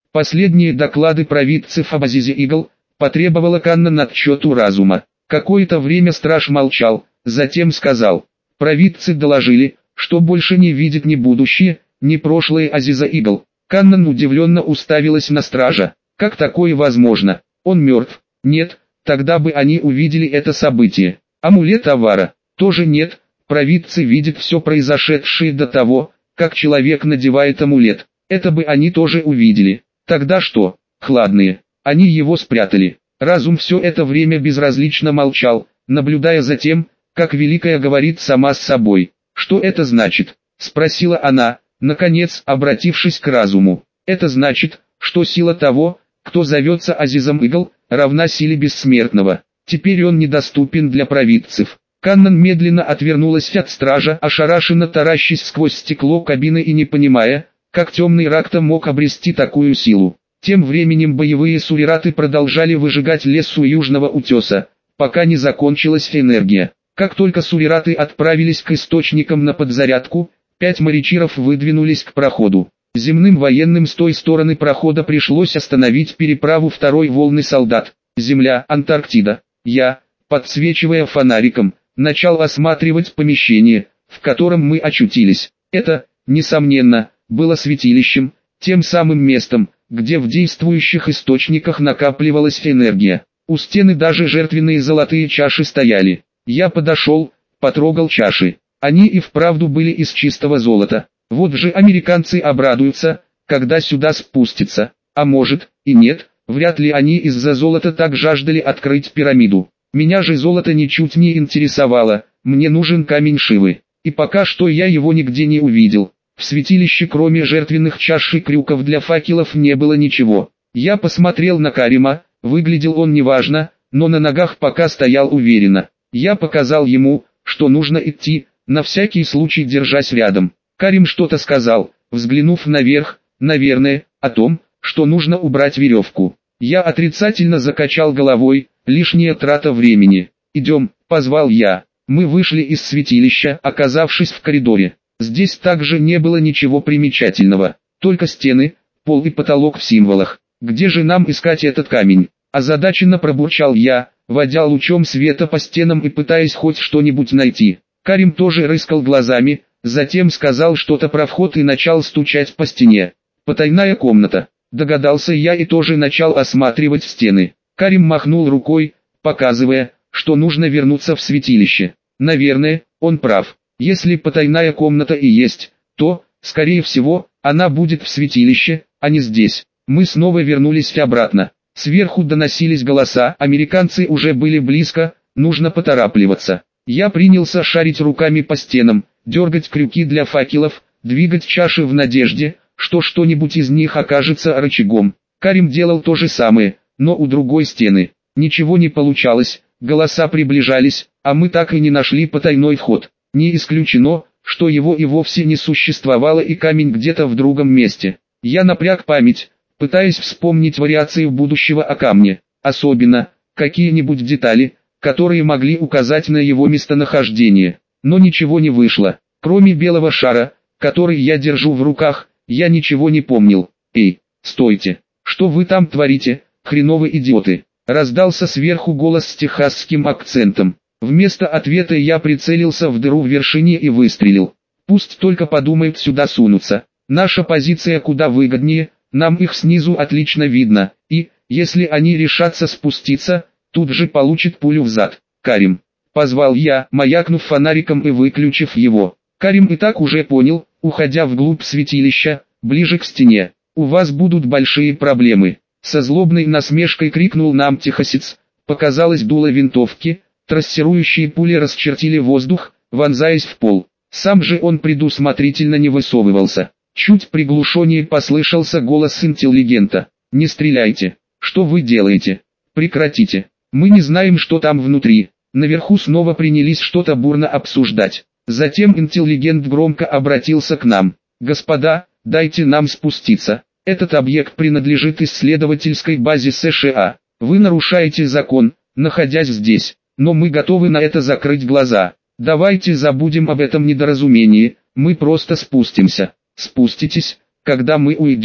Последние доклады провидцев об Азизе Игл потребовала Каннан отчету разума. Какое-то время страж молчал, затем сказал: «Провидцы доложили, что больше не видит ни будущее, ни прошлое Азиза Игл». Каннан удивленно уставилась на стража. «Как такое возможно? Он мертв». «Нет, тогда бы они увидели это событие». «Амулет Авара?» «Тоже нет, провидцы видят все произошедшее до того, как человек надевает амулет. Это бы они тоже увидели». «Тогда что?» «Хладные. Они его спрятали». Разум все это время безразлично молчал, наблюдая за тем, как Великая говорит сама с собой. «Что это значит?» – спросила она, наконец обратившись к разуму. «Это значит, что сила того, кто зовется Азизом Игл, равна силе бессмертного. Теперь он недоступен для провидцев». Каннан медленно отвернулась от стража, ошарашенно таращась сквозь стекло кабины и не понимая, как темный Ракта мог обрести такую силу. Тем временем боевые сурираты продолжали выжигать лес у южного утеса, пока не закончилась энергия. Как только сурираты отправились к источникам на подзарядку, 5 морячиров выдвинулись к проходу. Земным военным с той стороны прохода пришлось остановить переправу второй волны солдат. Земля, Антарктида. Я, подсвечивая фонариком, начал осматривать помещение, в котором мы очутились. Это, несомненно, было святилищем, тем самым местом, где в действующих источниках накапливалась энергия. У стены даже жертвенные золотые чаши стояли. Я подошел, потрогал чаши. Они и вправду были из чистого золота. Вот же американцы обрадуются, когда сюда спустятся. А может, и нет, вряд ли они из-за золота так жаждали открыть пирамиду. Меня же золото ничуть не интересовало, мне нужен камень Шивы. И пока что я его нигде не увидел. В святилище кроме жертвенных чаш и крюков для факелов не было ничего. Я посмотрел на Карима, выглядел он неважно, но на ногах пока стоял уверенно. Я показал ему, что нужно идти, на всякий случай держась рядом. Карим что-то сказал, взглянув наверх, наверное, о том, что нужно убрать веревку. Я отрицательно закачал головой, лишняя трата времени. «Идем», — позвал я. Мы вышли из святилища, оказавшись в коридоре. Здесь также не было ничего примечательного, только стены, пол и потолок в символах. «Где же нам искать этот камень?» – озадаченно пробурчал я, водя лучом света по стенам и пытаясь хоть что-нибудь найти. Карим тоже рыскал глазами, затем сказал что-то про вход и начал стучать по стене. «Потайная комната», – догадался я и тоже начал осматривать стены. Карим махнул рукой, показывая, что нужно вернуться в святилище. Наверное, он прав. Если потайная комната и есть, то, скорее всего, она будет в святилище, а не здесь. Мы снова вернулись обратно. Сверху доносились голоса, американцы уже были близко, нужно поторапливаться. Я принялся шарить руками по стенам, дергать крюки для факелов, двигать чаши в надежде, что что-нибудь из них окажется рычагом. Карим делал то же самое, но у другой стены. Ничего не получалось, голоса приближались, а мы так и не нашли потайной вход. Не исключено, что его и вовсе не существовало и камень где-то в другом месте. Я напряг память, пытаясь вспомнить вариации будущего о камне, особенно, какие-нибудь детали, которые могли указать на его местонахождение. Но ничего не вышло. Кроме белого шара, который я держу в руках, я ничего не помнил. «Эй, стойте! Что вы там творите, хреновые идиоты?» Раздался сверху голос с техасским акцентом. Вместо ответа я прицелился в дыру в вершине и выстрелил. Пусть только подумают сюда сунуться. Наша позиция куда выгоднее, нам их снизу отлично видно, и, если они решатся спуститься, тут же получат пулю в зад. «Карим», — позвал я, маякнув фонариком и выключив его. Карим и так уже понял, уходя вглубь святилища, ближе к стене. «У вас будут большие проблемы», — со злобной насмешкой крикнул нам техасец. Показалось дуло винтовки. Трассирующие пули расчертили воздух, вонзаясь в пол. Сам же он предусмотрительно не высовывался. Чуть приглушеннее послышался голос интеллигента. «Не стреляйте! Что вы делаете? Прекратите! Мы не знаем, что там внутри». Наверху снова принялись что-то бурно обсуждать. Затем интеллигент громко обратился к нам. «Господа, дайте нам спуститься. Этот объект принадлежит исследовательской базе США. Вы нарушаете закон, находясь здесь. Но мы готовы на это закрыть глаза. Давайте забудем об этом недоразумении, мы просто спустимся». «Спуститесь, когда мы уйдем»,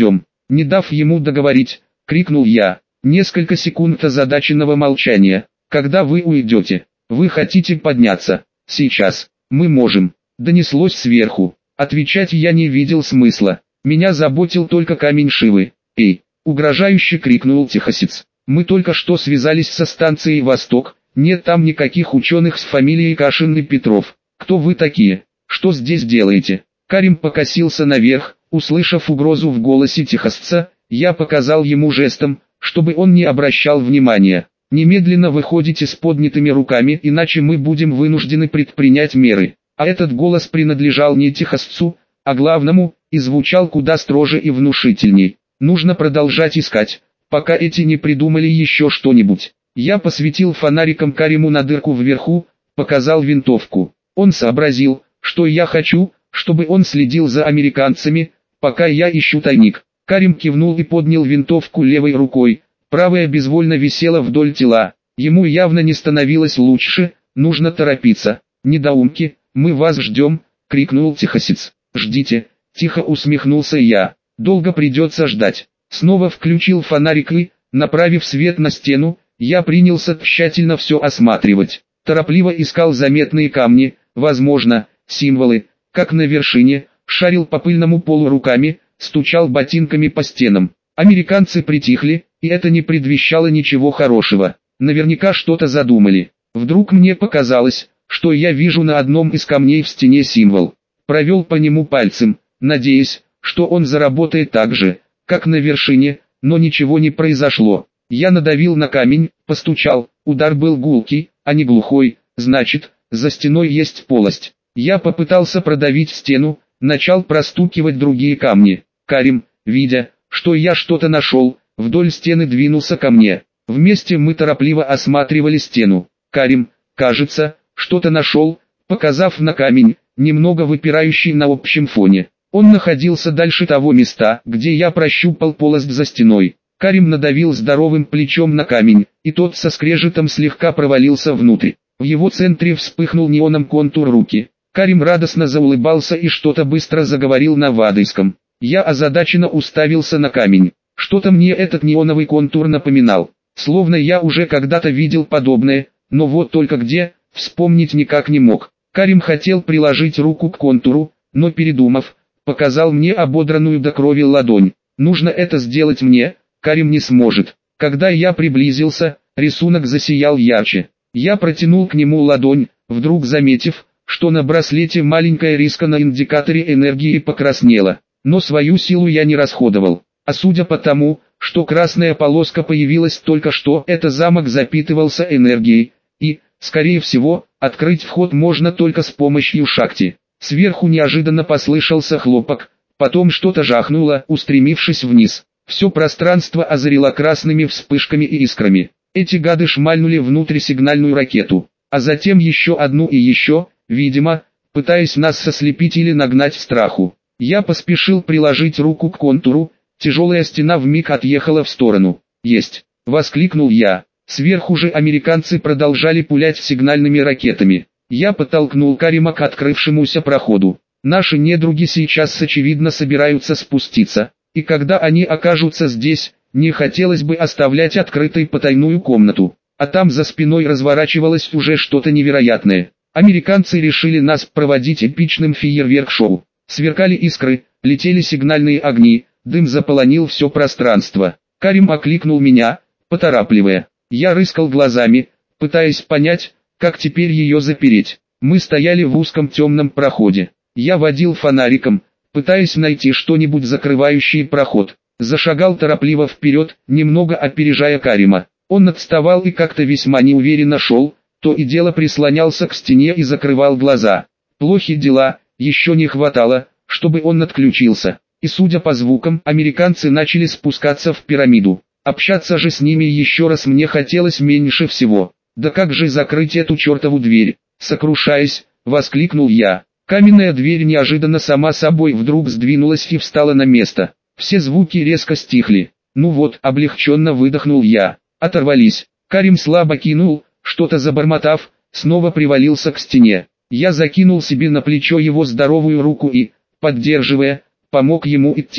Не дав ему договорить, крикнул я. Несколько секунд озадаченного молчания. Когда вы уйдете? Вы хотите подняться? Сейчас. Мы можем. Донеслось сверху. Отвечать я не видел смысла. Меня заботил только камень Шивы. Эй! Угрожающе крикнул Техасец. Мы только что связались со станцией «Восток». Нет там никаких ученых с фамилией Кашин и Петров. Кто вы такие? Что здесь делаете? Карим покосился наверх, услышав угрозу в голосе техасца. Я показал ему жестом, чтобы он не обращал внимания. Немедленно выходите с поднятыми руками, иначе мы будем вынуждены предпринять меры. А этот голос принадлежал не техасцу, а главному, и звучал куда строже и внушительней. Нужно продолжать искать, пока эти не придумали еще что-нибудь. Я посветил фонариком Кариму на дырку вверху, показал винтовку. Он сообразил, что я хочу, чтобы он следил за американцами, пока я ищу тайник. Карим кивнул и поднял винтовку левой рукой, правая безвольно висела вдоль тела. Ему явно не становилось лучше, нужно торопиться. «Недоумки, мы вас ждем!» — крикнул техасец. «Ждите!» — тихо усмехнулся я. «Долго придется ждать». Снова включил фонарик и, направив свет на стену, я принялся тщательно все осматривать. Торопливо искал заметные камни, возможно, символы, как на вершине, шарил по пыльному полу руками, стучал ботинками по стенам. Американцы притихли, и это не предвещало ничего хорошего. Наверняка что-то задумали. Вдруг мне показалось, что я вижу на одном из камней в стене символ. Провел по нему пальцем, надеясь, что он заработает так же, как на вершине, но ничего не произошло. Я надавил на камень, постучал, удар был гулкий, а не глухой, значит, за стеной есть полость. Я попытался продавить стену, начал простукивать другие камни. Карим, видя, что я что-то нашел, вдоль стены двинулся ко мне. Вместе мы торопливо осматривали стену. Карим, кажется, что-то нашел, показав на камень, немного выпирающий на общем фоне. Он находился дальше того места, где я прощупал полость за стеной. Карим надавил здоровым плечом на камень, и тот со скрежетом слегка провалился внутрь. В его центре вспыхнул неоном контур руки. Карим радостно заулыбался и что-то быстро заговорил на вадийском. Я озадаченно уставился на камень. Что-то мне этот неоновый контур напоминал. Словно я уже когда-то видел подобное, но вот только где, вспомнить никак не мог. Карим хотел приложить руку к контуру, но передумав, показал мне ободранную до крови ладонь. Нужно это сделать мне, Карим не сможет. Когда я приблизился, рисунок засиял ярче. Я протянул к нему ладонь, вдруг заметив, что на браслете маленькая риска на индикаторе энергии покраснела. Но свою силу я не расходовал. А судя по тому, что красная полоска появилась только что, это замок запитывался энергией, и, скорее всего, открыть вход можно только с помощью шахти. Сверху неожиданно послышался хлопок, потом что-то жахнуло, устремившись вниз. Все пространство озарило красными вспышками и искрами. Эти гады шмальнули внутрь сигнальную ракету, а затем еще одну и еще, видимо, пытаясь нас ослепить или нагнать страху. Я поспешил приложить руку к контуру, тяжелая стена вмиг отъехала в сторону. «Есть!» — воскликнул я. Сверху же американцы продолжали пулять сигнальными ракетами. Я подтолкнул Карима к открывшемуся проходу. Наши недруги сейчас очевидно собираются спуститься, и когда они окажутся здесь, не хотелось бы оставлять открытой потайную комнату. А там за спиной разворачивалось уже что-то невероятное. Американцы решили нас проводить эпичным фейерверк-шоу. Сверкали искры, летели сигнальные огни, дым заполонил все пространство. Карим окликнул меня, поторапливая. Я рыскал глазами, пытаясь понять, как теперь ее запереть. Мы стояли в узком темном проходе. Я водил фонариком, пытаясь найти что-нибудь закрывающее проход. Зашагал торопливо вперед, немного опережая Карима. Он отставал и как-то весьма неуверенно шел, то и дело прислонялся к стене и закрывал глаза. Плохи дела, еще не хватало, чтобы он отключился. И судя по звукам, американцы начали спускаться в пирамиду. Общаться же с ними еще раз мне хотелось меньше всего. Да как же закрыть эту чертову дверь? Сокрушаясь, воскликнул я. Каменная дверь неожиданно сама собой вдруг сдвинулась и встала на место. Все звуки резко стихли. Ну вот, облегченно выдохнул я. Оторвались. Карим слабо кинул, что-то забормотав, снова привалился к стене. Я закинул себе на плечо его здоровую руку и, поддерживая, помог ему идти.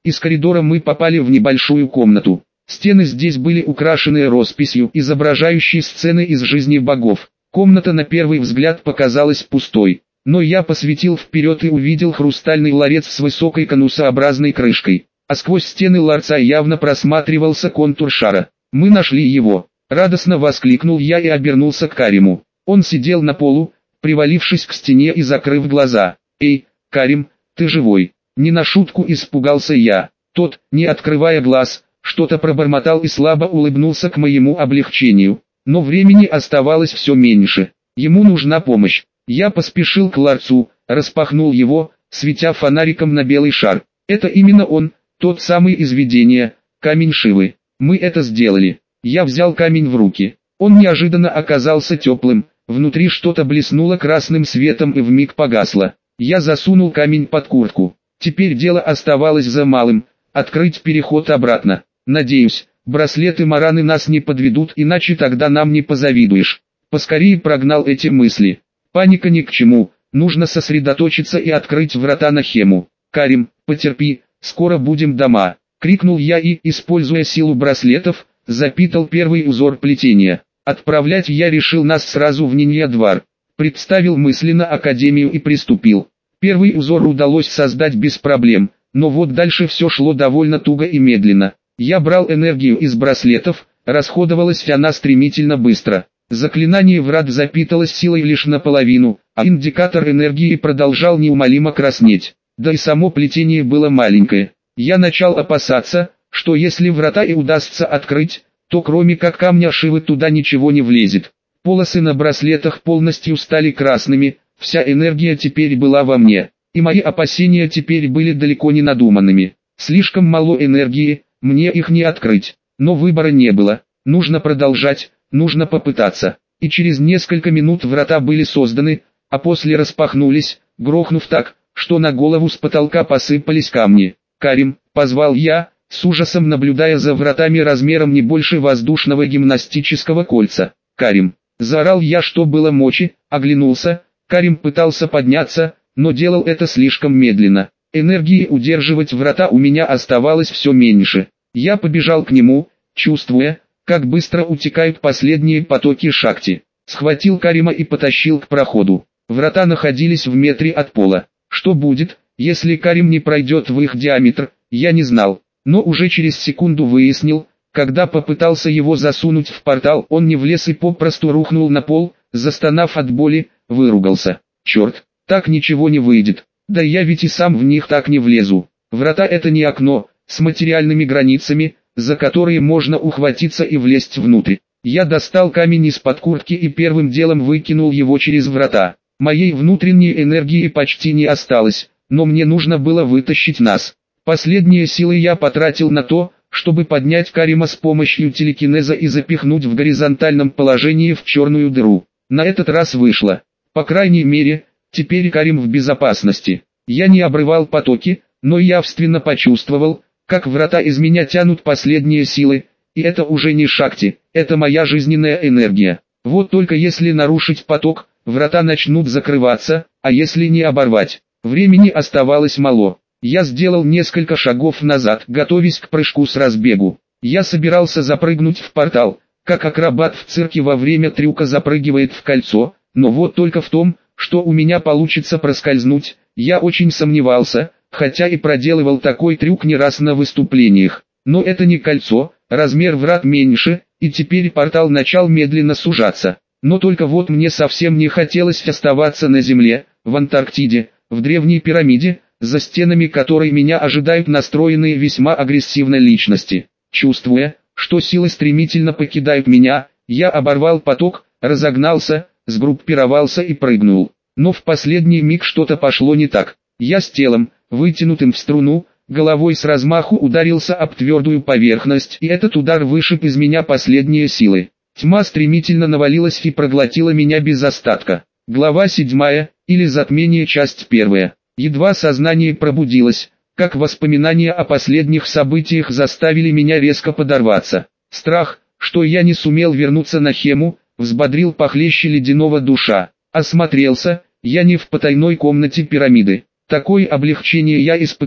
Из коридора мы попали в небольшую комнату. Стены здесь были украшены росписью, изображающей сцены из жизни богов. Комната на первый взгляд показалась пустой, но я посветил вперед и увидел хрустальный ларец с высокой конусообразной крышкой, а сквозь стены ларца явно просматривался контур шара. «Мы нашли его!» — радостно воскликнул я и обернулся к Кариму. Он сидел на полу, привалившись к стене и закрыв глаза. «Эй, Карим, ты живой?» Не на шутку испугался я. Тот, не открывая глаз, что-то пробормотал и слабо улыбнулся к моему облегчению. Но времени оставалось все меньше. Ему нужна помощь. Я поспешил к ларцу, распахнул его, светя фонариком на белый шар. Это именно он, тот самый из видения, камень Шивы. Мы это сделали. Я взял камень в руки. Он неожиданно оказался теплым. Внутри что-то блеснуло красным светом и вмиг погасло. Я засунул камень под куртку. Теперь дело оставалось за малым – открыть переход обратно. Надеюсь, браслеты Мараны нас не подведут, иначе тогда нам не позавидуешь. Поскорее прогнал эти мысли. Паника ни к чему, нужно сосредоточиться и открыть врата на Хему. «Карим, потерпи, скоро будем дома!» — крикнул я и, используя силу браслетов, запитал первый узор плетения. Отправлять я решил нас сразу в Нинья-двор. Представил мысленно Академию и приступил. Первый узор удалось создать без проблем, но вот дальше все шло довольно туго и медленно. Я брал энергию из браслетов, расходовалась она стремительно быстро. Заклинание врат запиталось силой лишь наполовину, а индикатор энергии продолжал неумолимо краснеть. Да и само плетение было маленькое. Я начал опасаться, что если врата и удастся открыть, то кроме как камня Шивы туда ничего не влезет. Полосы на браслетах полностью стали красными, вся энергия теперь была во мне, и мои опасения теперь были далеко не надуманными. Слишком мало энергии, мне их не открыть, но выбора не было, нужно продолжать, нужно попытаться. И через несколько минут врата были созданы, а после распахнулись, грохнув так, что на голову с потолка посыпались камни. «Карим», — позвал я, с ужасом наблюдая за вратами размером не больше воздушного гимнастического кольца. «Карим», — заорал я, что было мочи, оглянулся. Карим пытался подняться, но делал это слишком медленно. Энергии удерживать врата у меня оставалось все меньше. Я побежал к нему, чувствуя, как быстро утекают последние потоки шакти. Схватил Карима и потащил к проходу. Врата находились в метре от пола. Что будет, если Карим не пройдет в их диаметр, я не знал. Но уже через секунду выяснил, когда попытался его засунуть в портал, он не влез и попросту рухнул на пол, застонав от боли, выругался. «Черт, так ничего не выйдет, да я ведь и сам в них так не влезу. Врата это не окно, с материальными границами, за которые можно ухватиться и влезть внутрь». Я достал камень из-под куртки и первым делом выкинул его через врата. Моей внутренней энергии почти не осталось, но мне нужно было вытащить нас. Последние силы я потратил на то, чтобы поднять Карима с помощью телекинеза и запихнуть в горизонтальном положении в черную дыру. На этот раз вышло. По крайней мере, теперь Карим в безопасности. Я не обрывал потоки, но явственно почувствовал, как врата из меня тянут последние силы, и это уже не шакти, это моя жизненная энергия. Вот только если нарушить поток, врата начнут закрываться, а если не оборвать, времени оставалось мало. Я сделал несколько шагов назад, готовясь к прыжку с разбегу. Я собирался запрыгнуть в портал, как акробат в цирке во время трюка запрыгивает в кольцо, но вот только в том, что у меня получится проскользнуть, я очень сомневался, хотя и проделывал такой трюк не раз на выступлениях. Но это не кольцо, размер врат меньше, и теперь портал начал медленно сужаться. Но только вот мне совсем не хотелось оставаться на Земле, в Антарктиде, в древней пирамиде, за стенами которой меня ожидают настроенные весьма агрессивно личности. Чувствуя, что силы стремительно покидают меня, я оборвал поток, разогнался, сгруппировался и прыгнул. Но в последний миг что-то пошло не так. Я с телом, вытянутым в струну, головой с размаху ударился об твердую поверхность, и этот удар вышиб из меня последние силы. Тьма стремительно навалилась и проглотила меня без остатка. Глава 7, или затмение, часть 1. Едва сознание пробудилось, как воспоминания о последних событиях заставили меня резко подорваться. Страх, что я не сумел вернуться на Хему, взбодрил похлеще ледяного душа. Осмотрелся, я не в потайной комнате пирамиды. Такое облегчение я испытал,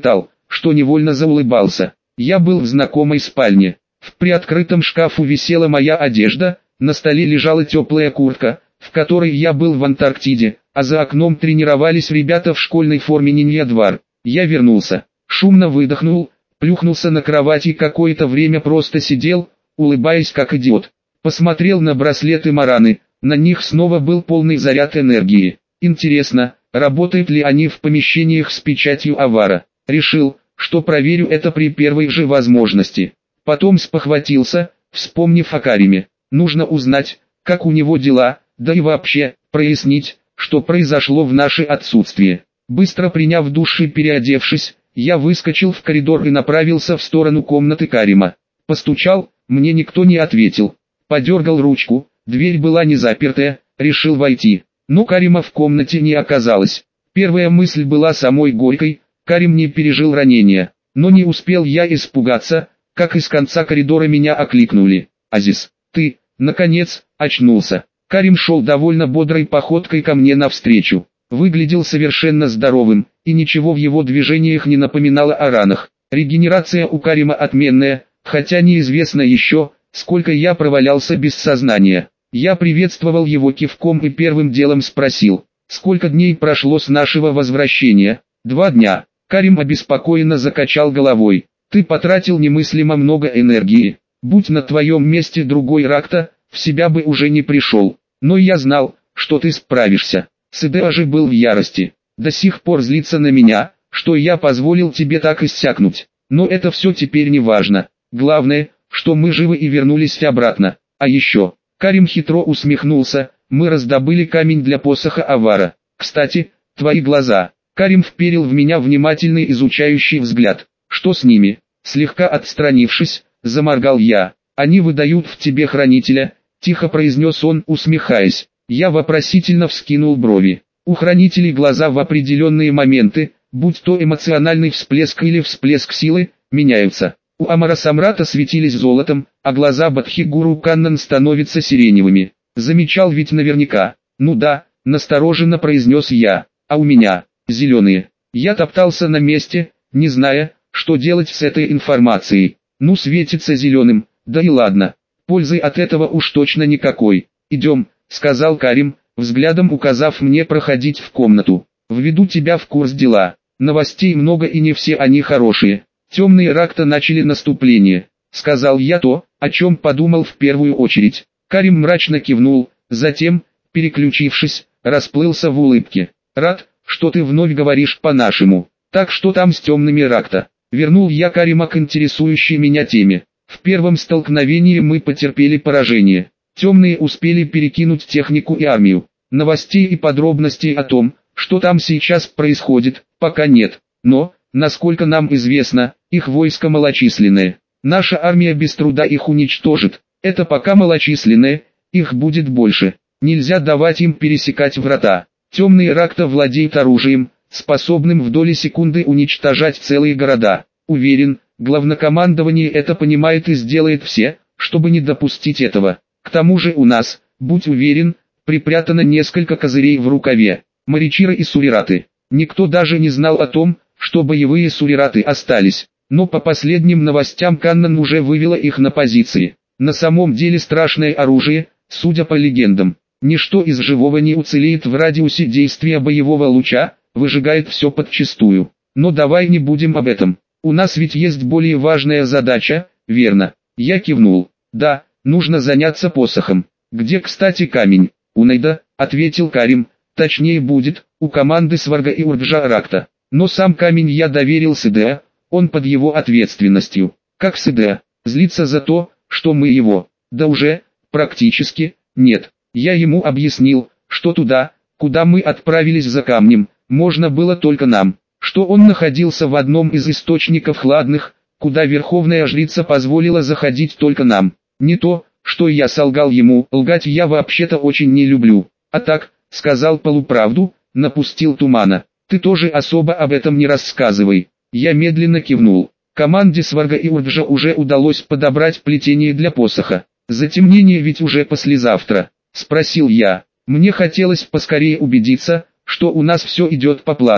что невольно заулыбался. Я был в знакомой спальне. В приоткрытом шкафу висела моя одежда, на столе лежала теплая куртка, в которой я был в Антарктиде, а за окном тренировались ребята в школьной форме Нинья-Двар. Я вернулся, шумно выдохнул, плюхнулся на кровать и какое-то время просто сидел, улыбаясь как идиот. Посмотрел на браслеты Мараны, на них снова был полный заряд энергии. Интересно, работают ли они в помещениях с печатью Авара. Решил, что проверю это при первой же возможности. Потом спохватился, вспомнив о Кариме. Нужно узнать, как у него дела, да и вообще, прояснить, что произошло в наше отсутствие. Быстро приняв душ и переодевшись, я выскочил в коридор и направился в сторону комнаты Карима. Постучал, мне никто не ответил. Подергал ручку, дверь была не запертая, решил войти. Но Карима в комнате не оказалось. Первая мысль была самой горькой, Карим не пережил ранения. Но не успел я испугаться, как из конца коридора меня окликнули. «Азиз, ты, наконец, очнулся». Карим шел довольно бодрой походкой ко мне навстречу. Выглядел совершенно здоровым, и ничего в его движениях не напоминало о ранах. Регенерация у Карима отменная, хотя неизвестно еще, сколько я провалялся без сознания. Я приветствовал его кивком и первым делом спросил, сколько дней прошло с нашего возвращения. 2 дня. Карим обеспокоенно закачал головой. Ты потратил немыслимо много энергии. Будь на твоем месте другой Ракта, в себя бы уже не пришел. Но я знал, что ты справишься. Седеа же был в ярости. До сих пор злится на меня, что я позволил тебе так иссякнуть. Но это все теперь не важно. Главное, что мы живы и вернулись обратно. А еще, Карим хитро усмехнулся, мы раздобыли камень для посоха Авара. Кстати, твои глаза. Карим вперил в меня внимательный изучающий взгляд. Что с ними? Слегка отстранившись, заморгал я. Они выдают в тебе хранителя, тихо произнес он, усмехаясь. Я вопросительно вскинул брови. У хранителей глаза в определенные моменты, будь то эмоциональный всплеск или всплеск силы, меняются. У Амара Самрата светились золотом, а глаза Бадхигуру Каннан становятся сиреневыми. Замечал ведь наверняка. Ну да, настороженно произнес я. А у меня, зеленые. Я топтался на месте, не зная, что делать с этой информацией. Ну светится зеленым, да и ладно. Пользы от этого уж точно никакой. Идем, сказал Карим, взглядом указав мне проходить в комнату. Введу тебя в курс дела. Новостей много и не все они хорошие. Темные Ракта начали наступление. Сказал я то, о чем подумал в первую очередь. Карим мрачно кивнул, затем, переключившись, расплылся в улыбке. Рад, что ты вновь говоришь по-нашему. Так что там с темными Ракта? Вернул я Карима к интересующей меня теме. В первом столкновении мы потерпели поражение. Темные успели перекинуть технику и армию. Новостей и подробностей о том, что там сейчас происходит, пока нет. Но, насколько нам известно, их войско малочисленное. Наша армия без труда их уничтожит. Это пока малочисленное, их будет больше. Нельзя давать им пересекать врата. Темные Ракта владеют оружием, способным в доли секунды уничтожать целые города. Уверен, главнокомандование это понимает и сделает все, чтобы не допустить этого. К тому же у нас, будь уверен, припрятано несколько козырей в рукаве. Маричиры и Сурираты. Никто даже не знал о том, что боевые Сурираты остались. Но по последним новостям Каннан уже вывела их на позиции. На самом деле страшное оружие, судя по легендам. Ничто из живого не уцелеет в радиусе действия боевого луча, выжигает все подчистую. Но давай не будем об этом. У нас ведь есть более важная задача, верно? Я кивнул. Да, нужно заняться посохом. Где, кстати, камень? У Найда, ответил Карим. Точнее будет, у команды Сварга и Урджа Ракта. Но сам камень я доверил Седеа, он под его ответственностью. Как Седеа? Злится за то, что мы его? Да уже, практически, нет. Я ему объяснил, что туда, куда мы отправились за камнем, можно было только нам. Что он находился в одном из источников хладных, куда верховная жрица позволила заходить только нам. Не то, что я солгал ему, лгать я вообще-то очень не люблю. А так, сказал полуправду, напустил тумана. Ты тоже особо об этом не рассказывай. Я медленно кивнул. Команде Сварга и Урджа уже удалось подобрать плетение для посоха. Затемнение ведь уже послезавтра, спросил я. Мне хотелось поскорее убедиться, что у нас все идет по плану.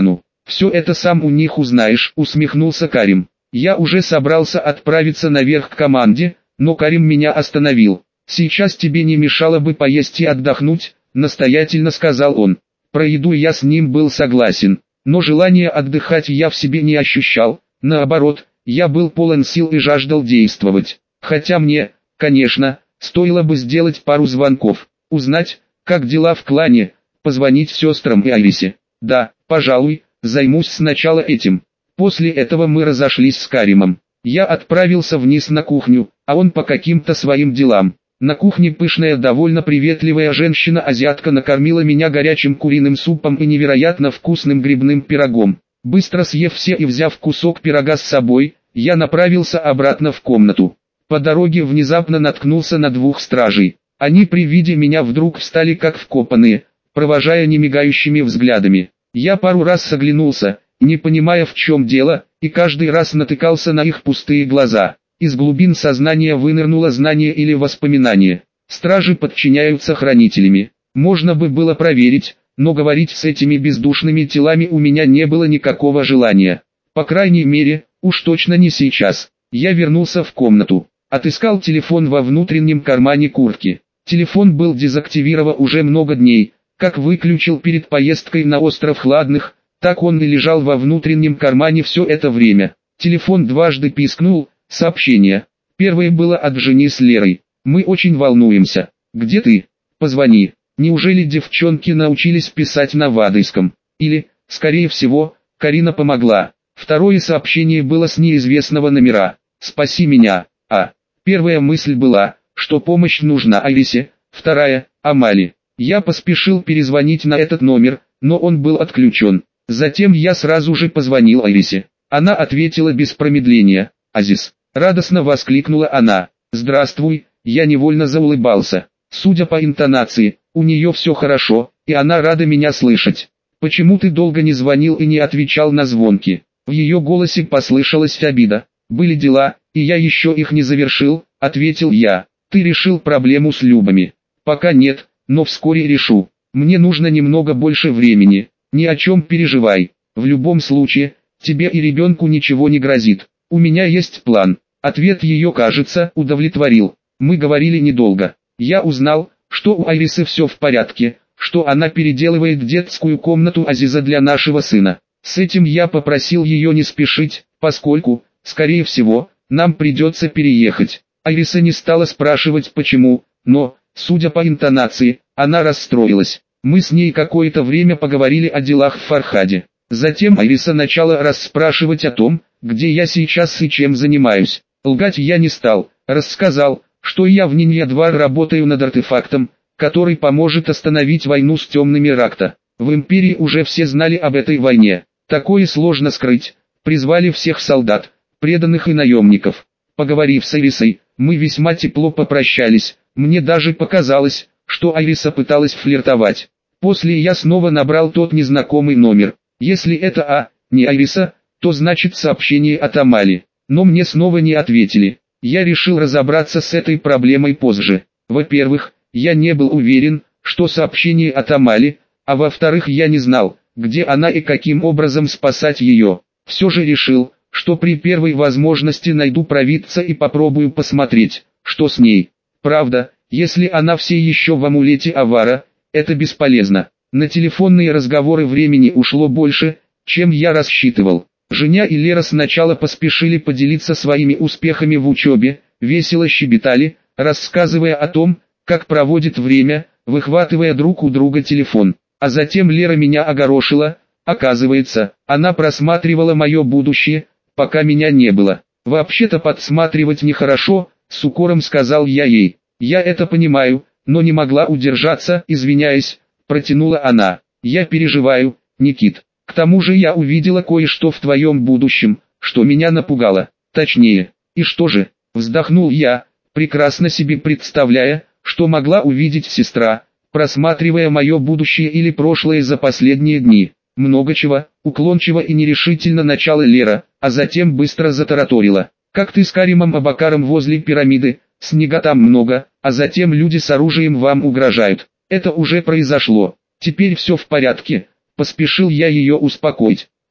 Все это сам у них узнаешь, усмехнулся Карим. Я уже собрался отправиться наверх к команде, но Карим меня остановил. Сейчас тебе не мешало бы поесть и отдохнуть, настоятельно сказал он. Про еду я с ним был согласен, но желания отдыхать я в себе не ощущал, наоборот, я был полон сил и жаждал действовать. Хотя мне, конечно, стоило бы сделать пару звонков, узнать, как дела в клане, позвонить сестрам и Айрисе. Да, пожалуй, займусь сначала этим. После этого мы разошлись с Каримом. Я отправился вниз на кухню, а он по каким-то своим делам. На кухне пышная, довольно приветливая женщина-азиатка накормила меня горячим куриным супом и невероятно вкусным грибным пирогом. Быстро съев все и взяв кусок пирога с собой, я направился обратно в комнату. По дороге внезапно наткнулся на двух стражей. Они при виде меня вдруг встали как вкопанные, провожая немигающими взглядами. Я пару раз оглянулся, не понимая в чем дело, и каждый раз натыкался на их пустые глаза. Из глубин сознания вынырнуло знание или воспоминание. Стражи подчиняются хранителями. Можно бы было проверить, но говорить с этими бездушными телами у меня не было никакого желания. По крайней мере, уж точно не сейчас. Я вернулся в комнату. Отыскал телефон во внутреннем кармане куртки. Телефон был дезактивирован уже много дней. Как выключил перед поездкой на остров Хладных, так он и лежал во внутреннем кармане все это время. Телефон дважды пискнул. Сообщение. Первое было от Жени с Лерой. Мы очень волнуемся. Где ты? Позвони. Неужели девчонки научились писать на вадайском? Или, скорее всего, Карина помогла. Второе сообщение было с неизвестного номера. Спаси меня. Первая мысль была, что помощь нужна Айрисе, вторая – Амали. Я поспешил перезвонить на этот номер, но он был отключен. Затем я сразу же позвонил Айрисе. Она ответила без промедления. «Азиз». Радостно воскликнула она. «Здравствуй», я невольно заулыбался. Судя по интонации, у нее все хорошо, и она рада меня слышать. «Почему ты долго не звонил и не отвечал на звонки?» В ее голосе послышалась обида. «Были дела, и я еще их не завершил», — ответил я. «Ты решил проблему с Любами?» «Пока нет, но вскоре решу. Мне нужно немного больше времени. Ни о чем переживай. В любом случае, тебе и ребенку ничего не грозит. У меня есть план». Ответ ее, кажется, удовлетворил. Мы говорили недолго. Я узнал, что у Айрисы все в порядке, что она переделывает детскую комнату Азиза для нашего сына. С этим я попросил ее не спешить, поскольку, скорее всего, нам придется переехать. Айриса не стала спрашивать почему, но, судя по интонации, она расстроилась. Мы с ней какое-то время поговорили о делах в Фархаде. Затем Айриса начала расспрашивать о том, где я сейчас и чем занимаюсь. Лгать я не стал, рассказал, что я в Нинья-2 работаю над артефактом, который поможет остановить войну с темными Ракта. В Империи уже все знали об этой войне. Такое сложно скрыть. Призвали всех солдат, преданных и наемников. Поговорив с Айрисой, мы весьма тепло попрощались. Мне даже показалось, что Айриса пыталась флиртовать. После я снова набрал тот незнакомый номер. Если это не Айриса, то значит сообщение от Амали. Но мне снова не ответили. Я решил разобраться с этой проблемой позже. Во-первых, я не был уверен, что сообщение от Амали, а во-вторых, я не знал, где она и каким образом спасать ее. Все же решил, что при первой возможности найду провидца и попробую посмотреть, что с ней. Правда, если она все еще в амулете Авара, это бесполезно. На телефонные разговоры времени ушло больше, чем я рассчитывал. Женя и Лера сначала поспешили поделиться своими успехами в учебе, весело щебетали, рассказывая о том, как проводит время, выхватывая друг у друга телефон. А затем Лера меня огорошила. Оказывается, она просматривала мое будущее, пока меня не было. «Вообще-то подсматривать нехорошо», — с укором сказал я ей. «Я это понимаю, но не могла удержаться, извиняясь», — протянула она. «Я переживаю, Никит. К тому же я увидела кое-что в твоем будущем, что меня напугало. Точнее, и что же?» — вздохнул я, прекрасно себе представляя, что могла увидеть сестра, просматривая мое будущее или прошлое за последние дни. «Много чего», — уклончиво и нерешительно начала Лера, а затем быстро затараторила. «Как ты с Каримом Абакаром возле пирамиды, снега там много, а затем люди с оружием вам угрожают. Это уже произошло. Теперь все в порядке», — поспешил я ее успокоить.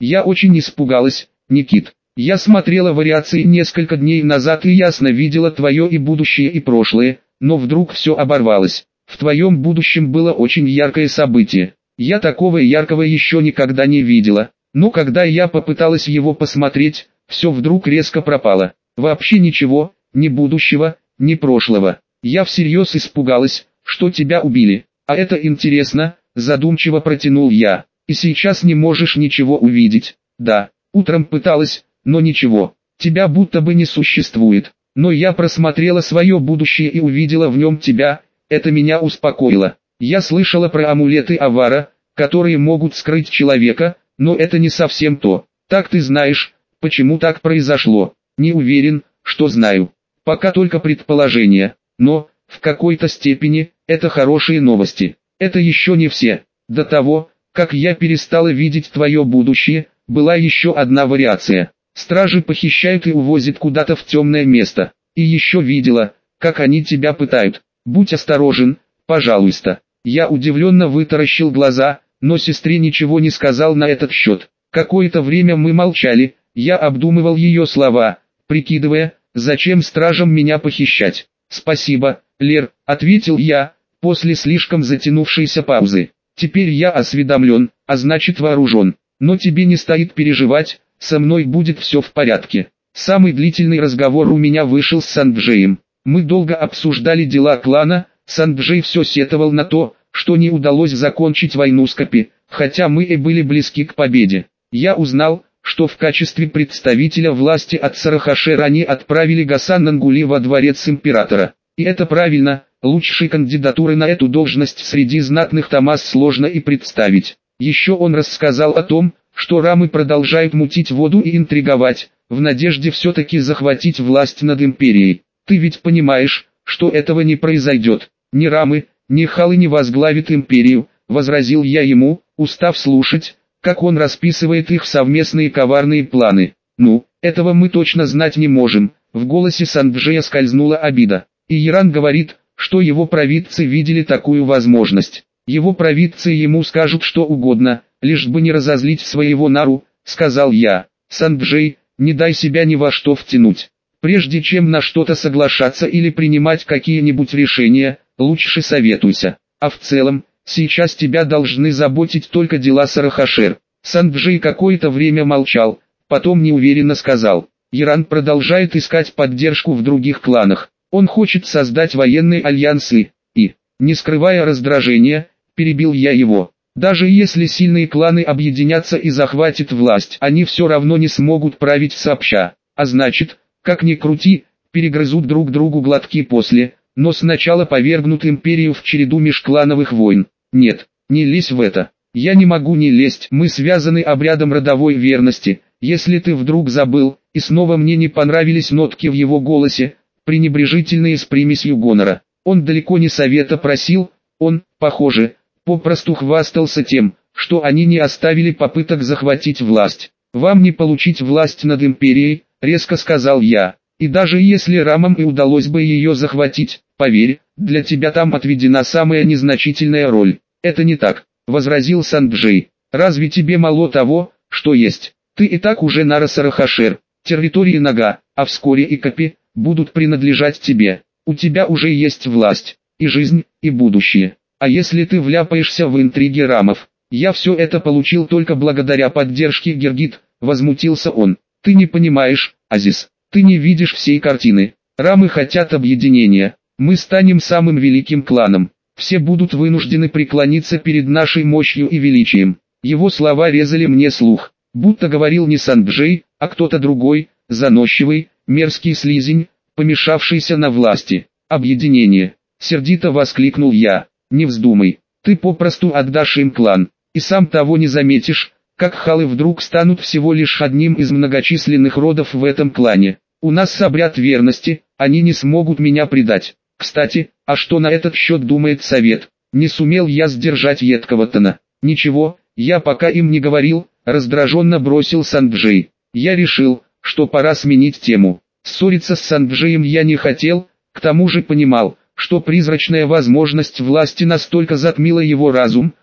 Я очень испугалась, Никит. Я смотрела вариации несколько дней назад и ясно видела твое и будущее и прошлое, но вдруг все оборвалось. В твоем будущем было очень яркое событие. Я такого яркого еще никогда не видела, но когда я попыталась его посмотреть, все вдруг резко пропало. Вообще ничего, ни будущего, ни прошлого. Я всерьез испугалась, что тебя убили. А это интересно, задумчиво протянул я. И сейчас не можешь ничего увидеть. Да, утром пыталась, но ничего. Тебя будто бы не существует. Но я просмотрела свое будущее и увидела в нем тебя. Это меня успокоило. Я слышала про амулеты Авара, которые могут скрыть человека, но это не совсем то. Так ты знаешь, почему так произошло? Не уверен, что знаю. Пока только предположения, но, в какой-то степени, это хорошие новости. Это еще не все. До того, как я перестала видеть твое будущее, была еще одна вариация. Стражи похищают и увозят куда-то в темное место. И еще видела, как они тебя пытают. Будь осторожен, пожалуйста. Я удивленно вытаращил глаза, но сестре ничего не сказал на этот счет. Какое-то время мы молчали, я обдумывал ее слова, прикидывая, зачем стражам меня похищать. «Спасибо, Лер», — ответил я, после слишком затянувшейся паузы. «Теперь я осведомлен, а значит вооружен. Но тебе не стоит переживать, со мной будет все в порядке». Самый длительный разговор у меня вышел с Санджеем. Мы долго обсуждали дела клана, Санджей все сетовал на то, что не удалось закончить войну с Капи, хотя мы и были близки к победе. Я узнал, что в качестве представителя власти от Сарахашера они отправили Гасан Нангули во дворец императора. И это правильно, лучшей кандидатуры на эту должность среди знатных Тамас сложно и представить. Еще он рассказал о том, что рамы продолжают мутить воду и интриговать, в надежде все-таки захватить власть над империей. Ты ведь понимаешь, что этого не произойдет. Ни рамы, ни халы не возглавит империю, возразил я ему, устав слушать, как он расписывает их совместные коварные планы. Ну, этого мы точно знать не можем. В голосе Санджея скользнула обида. И Иран говорит, что его провидцы видели такую возможность. Его провидцы ему скажут что угодно, лишь бы не разозлить своего Нару, сказал я. Санджей, не дай себя ни во что втянуть. Прежде чем на что-то соглашаться или принимать какие-нибудь решения, лучше советуйся. А в целом, сейчас тебя должны заботить только дела Сарахашер. Санджей какое-то время молчал, потом неуверенно сказал. Иран продолжает искать поддержку в других кланах. Он хочет создать военные альянсы. И, не скрывая раздражения, перебил я его. Даже если сильные кланы объединятся и захватят власть, они все равно не смогут править сообща. А значит, как ни крути, перегрызут друг другу глотки после, но сначала повергнут империю в череду межклановых войн. Нет, не лезь в это. Я не могу не лезть, мы связаны обрядом родовой верности. Если ты вдруг забыл, и снова мне не понравились нотки в его голосе, пренебрежительные с примесью гонора. Он далеко не совета просил, он, похоже, попросту хвастался тем, что они не оставили попыток захватить власть. «Вам не получить власть над империей», — резко сказал я. «И даже если Рамам и удалось бы ее захватить, поверь, для тебя там отведена самая незначительная роль». «Это не так», — возразил Санджей. «Разве тебе мало того, что есть? Ты и так уже Нара Сарахашер, территории Нага, а вскоре и Капи, будут принадлежать тебе. У тебя уже есть власть, и жизнь, и будущее. А если ты вляпаешься в интриги Рамов? Я все это получил только благодаря поддержке Гергит», — возмутился он. «Ты не понимаешь, Азиз, ты не видишь всей картины. Рамы хотят объединения, мы станем самым великим кланом. Все будут вынуждены преклониться перед нашей мощью и величием». Его слова резали мне слух, будто говорил не Санджей, а кто-то другой, заносчивый, мерзкий слизень, помешавшийся на власти. «Объединение!» — сердито воскликнул я. «Не вздумай, ты попросту отдашь им клан, и сам того не заметишь, как халы вдруг станут всего лишь одним из многочисленных родов в этом клане. У нас обряд верности, они не смогут меня предать. Кстати, а что на этот счет думает совет?» Не сумел я сдержать едкого тона. «Ничего, я пока им не говорил», — раздраженно бросил Санджей. Я решил, что пора сменить тему. Ссориться с Санджеем я не хотел, к тому же понимал, что призрачная возможность власти настолько затмила его разум,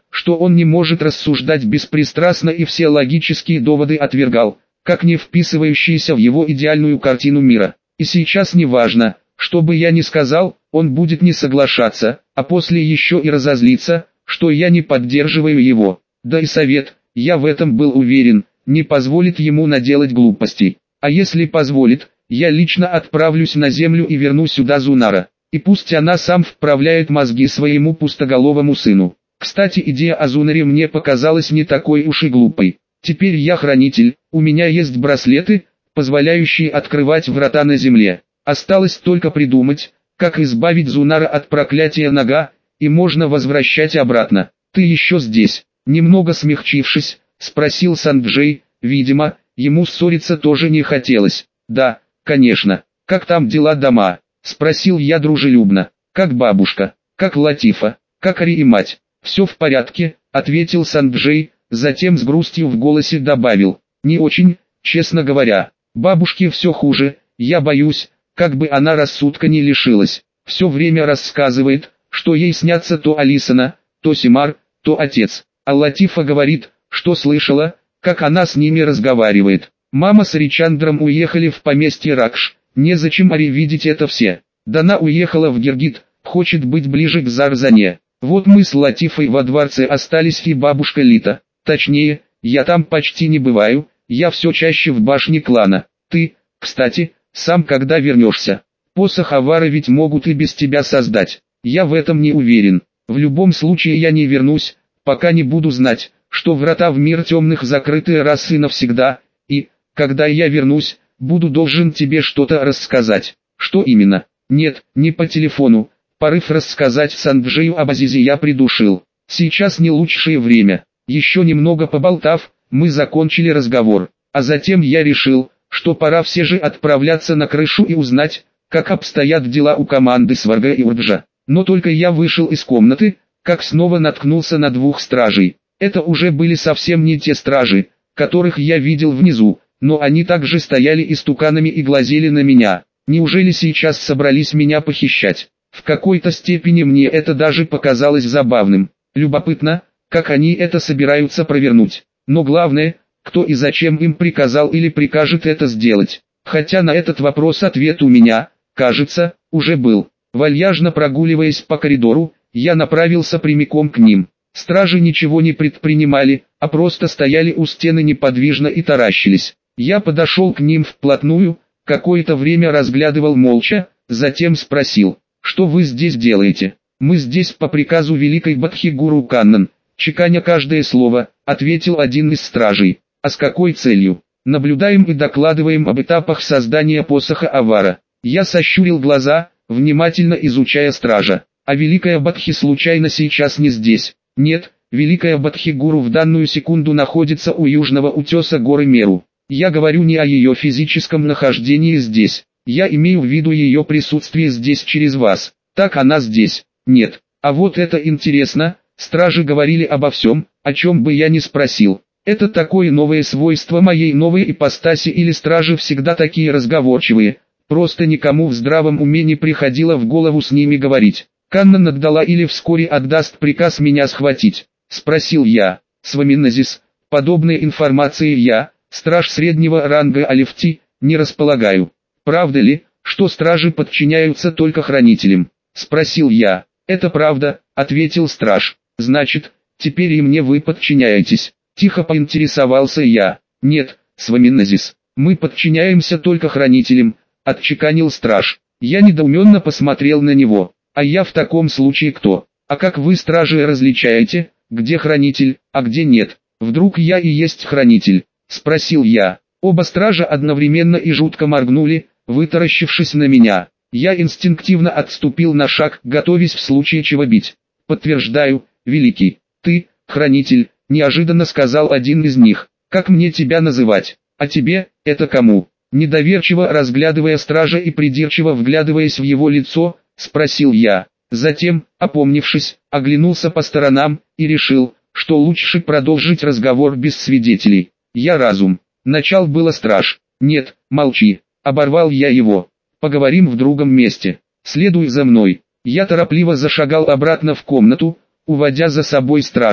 что он не может рассуждать беспристрастно и все логические доводы отвергал, как не вписывающиеся в его идеальную картину мира. И сейчас не важно, что бы я ни сказал, он будет не соглашаться, а после еще и разозлиться, что я не поддерживаю его. Да и совет, я в этом был уверен, не позволит ему наделать глупостей. А если позволит, я лично отправлюсь на землю и верну сюда Зунара. И пусть она сам вправляет мозги своему пустоголовому сыну. Кстати, идея о Зунаре мне показалась не такой уж и глупой. Теперь я хранитель, у меня есть браслеты, позволяющие открывать врата на земле. Осталось только придумать, как избавить Зунара от проклятия Нага, и можно возвращать обратно. «Ты еще здесь?» Немного смягчившись, спросил Санджей, видимо, ему ссориться тоже не хотелось. «Да, конечно. Как там дела дома?» Спросил я дружелюбно. «Как бабушка? Как Латифа? Как Ари и мать?» «Все в порядке», ответил Санджей, затем с грустью в голосе добавил. «Не очень, честно говоря. Бабушке все хуже, я боюсь, как бы она рассудка не лишилась. Все время рассказывает, что ей снятся то Алисана, то Симар, то отец. А Латифа говорит, что слышала, как она с ними разговаривает. Мама с Ричандром уехали в поместье Ракш, незачем Ари видеть это все. Дана уехала в Гиргит, хочет быть ближе к Зарзане. Вот мы с Латифой во дворце остались и бабушка Лита. Точнее, я там почти не бываю, я все чаще в башне клана. Ты, кстати, сам когда вернешься? Посох Авара ведь могут и без тебя создать. Я в этом не уверен. В любом случае я не вернусь, пока не буду знать, что врата в мир темных закрыты раз и навсегда, и, когда я вернусь, буду должен тебе что-то рассказать. Что именно? Нет, не по телефону. Порыв рассказать Санджею об Азизе я придушил. Сейчас не лучшее время. Еще немного поболтав, мы закончили разговор. А затем я решил, что пора все же отправляться на крышу и узнать, как обстоят дела у команды Сварга и Урджа. Но только я вышел из комнаты, как снова наткнулся на двух стражей. Это уже были совсем не те стражи, которых я видел внизу, но они также стояли истуканами и глазели на меня. Неужели сейчас собрались меня похищать? В какой-то степени мне это даже показалось забавным. Любопытно, как они это собираются провернуть. Но главное, кто и зачем им приказал или прикажет это сделать. Хотя на этот вопрос ответ у меня, кажется, уже был. Вальяжно прогуливаясь по коридору, я направился прямиком к ним. Стражи ничего не предпринимали, а просто стояли у стены неподвижно и таращились. Я подошел к ним вплотную, какое-то время разглядывал молча, затем спросил, что вы здесь делаете? Мы здесь по приказу великой Бадхи-гуру Каннан, чеканя каждое слово, ответил один из стражей. А с какой целью? Наблюдаем и докладываем об этапах создания посоха Авара. Я сощурил глаза, внимательно изучая стража. А великая Бадхи случайно сейчас не здесь? Нет, великая Бадхи-гуру в данную секунду находится у южного утеса горы Меру. Я говорю не о ее физическом нахождении здесь. Я имею в виду ее присутствие здесь через вас. Так она здесь? Нет. А вот это интересно, стражи говорили обо всем, о чем бы я ни спросил. Это такое новое свойство моей новой ипостаси или стражи всегда такие разговорчивые, просто никому в здравом уме не приходило в голову с ними говорить. Каннан отдала или вскоре отдаст приказ меня схватить? Спросил я. Сваминазис, подобной информации я, страж среднего ранга Алефти, не располагаю. Правда ли, что стражи подчиняются только хранителям? Спросил я. Это правда, ответил страж. Значит, теперь и мне вы подчиняетесь. Тихо поинтересовался я. Нет, Сваминазис, мы подчиняемся только хранителям, отчеканил страж. Я недоуменно посмотрел на него. А я в таком случае кто? А как вы, стражи, различаете, где хранитель, а где нет? Вдруг я и есть хранитель? Спросил я. Оба стража одновременно и жутко моргнули, вытаращившись на меня. Я инстинктивно отступил на шаг, готовясь в случае чего бить. Подтверждаю, великий, ты, хранитель, неожиданно сказал один из них. Как мне тебя называть? А тебе, это кому? Недоверчиво разглядывая стража и придирчиво вглядываясь в его лицо, спросил я. Затем, опомнившись, оглянулся по сторонам и решил, что лучше продолжить разговор без свидетелей. Я разум. Начал было страж. Нет, молчи. Оборвал я его. Поговорим в другом месте. Следуй за мной. Я торопливо зашагал обратно в комнату, уводя за собой стража.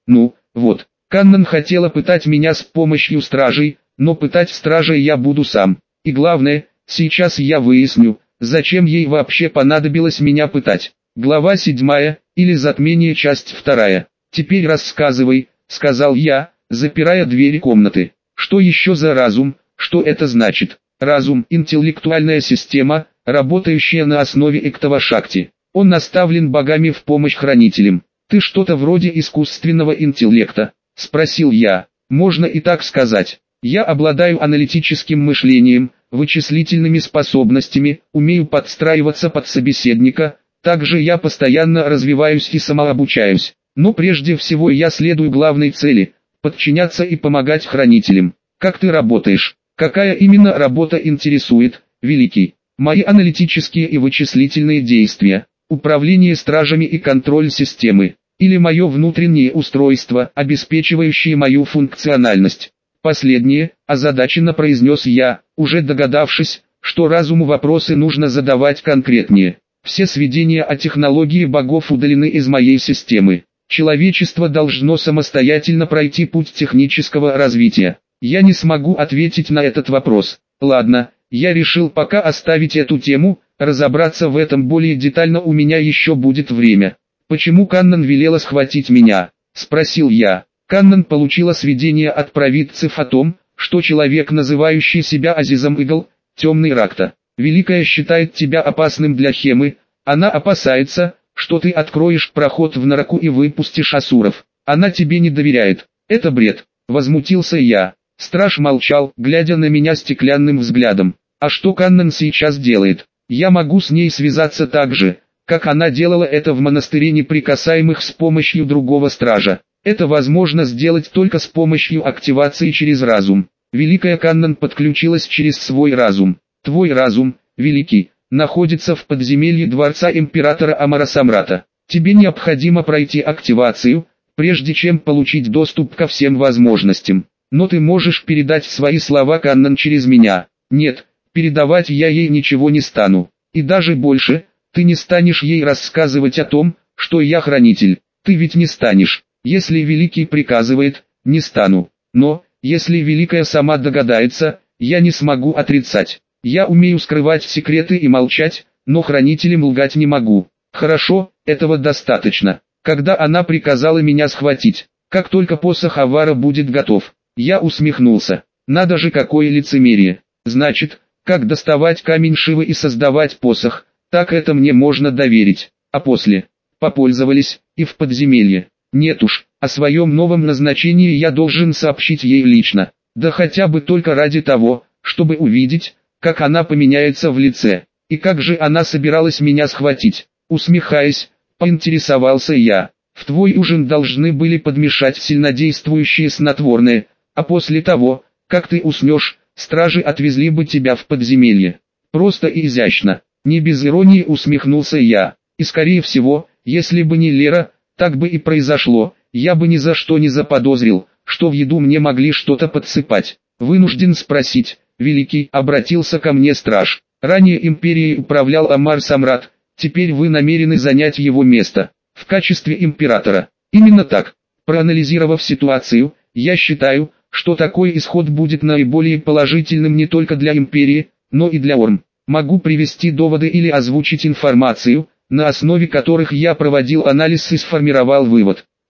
Ну, вот, Каннан хотела пытать меня с помощью стражей, но пытать стражей я буду сам. И главное, сейчас я выясню, зачем ей вообще понадобилось меня пытать. Глава 7, или затмение, часть 2. Теперь рассказывай, сказал я, запирая двери комнаты. Что еще за разум, что это значит? Разум – интеллектуальная система, работающая на основе Эктава-Шакти. Он наставлен богами в помощь хранителям. «Ты что-то вроде искусственного интеллекта?» – спросил я. «Можно и так сказать. Я обладаю аналитическим мышлением, вычислительными способностями, умею подстраиваться под собеседника, также я постоянно развиваюсь и самообучаюсь. Но прежде всего я следую главной цели – подчиняться и помогать хранителям. Как ты работаешь? Какая именно работа интересует, Великий?» «Мои аналитические и вычислительные действия, управление стражами и контроль системы, или мое внутреннее устройство, обеспечивающее мою функциональность». «Последнее», – озадаченно произнес я, уже догадавшись, что разуму вопросы нужно задавать конкретнее. «Все сведения о технологии богов удалены из моей системы. Человечество должно самостоятельно пройти путь технического развития. Я не смогу ответить на этот вопрос. Ладно, я решил пока оставить эту тему, разобраться в этом более детально у меня еще будет время». «Почему Каннан велела схватить меня?» – спросил я. Каннан получила сведения от провидцев о том, что человек, называющий себя Азизом Игл, темный Ракта. Великая считает тебя опасным для Хемы, она опасается, что ты откроешь проход в Нараку и выпустишь асуров. Она тебе не доверяет. Это бред, возмутился я. Страж молчал, глядя на меня стеклянным взглядом. А что Каннан сейчас делает? Я могу с ней связаться так же, как она делала это в монастыре неприкасаемых с помощью другого стража. Это возможно сделать только с помощью активации через разум. Великая Каннан подключилась через свой разум. Твой разум, Великий, находится в подземелье дворца императора Амара-Самрата. Тебе необходимо пройти активацию, прежде чем получить доступ ко всем возможностям. Но ты можешь передать свои слова Каннан через меня. Нет, передавать я ей ничего не стану. И даже больше, ты не станешь ей рассказывать о том, что я хранитель. Ты ведь не станешь. Если Великий приказывает, не стану. Но, если Великая сама догадается, я не смогу отрицать. Я умею скрывать секреты и молчать, но хранителям лгать не могу. Хорошо, этого достаточно. Когда она приказала меня схватить, как только посох Авара будет готов, я усмехнулся. Надо же, какое лицемерие. Значит, как доставать камень Шивы и создавать посох, так это мне можно доверить. А после, попользовались, и в подземелье. Нет уж, о своем новом назначении я должен сообщить ей лично. Да хотя бы только ради того, чтобы увидеть, как она поменяется в лице. И как же она собиралась меня схватить? Усмехаясь, поинтересовался я. В твой ужин должны были подмешать сильнодействующие снотворные, а после того, как ты уснешь, стражи отвезли бы тебя в подземелье. Просто и изящно. Не без иронии усмехнулся я. И скорее всего, если бы не Лера, так бы и произошло. Я бы ни за что не заподозрил, что в еду мне могли что-то подсыпать. Вынужден спросить, Великий, обратился ко мне страж. Ранее империей управлял Амар-Самрат, теперь вы намерены занять его место, в качестве императора. Именно так. Проанализировав ситуацию, я считаю, что такой исход будет наиболее положительным не только для империи, но и для Орм. Могу привести доводы или озвучить информацию, на основе которых я проводил анализ и сформировал вывод.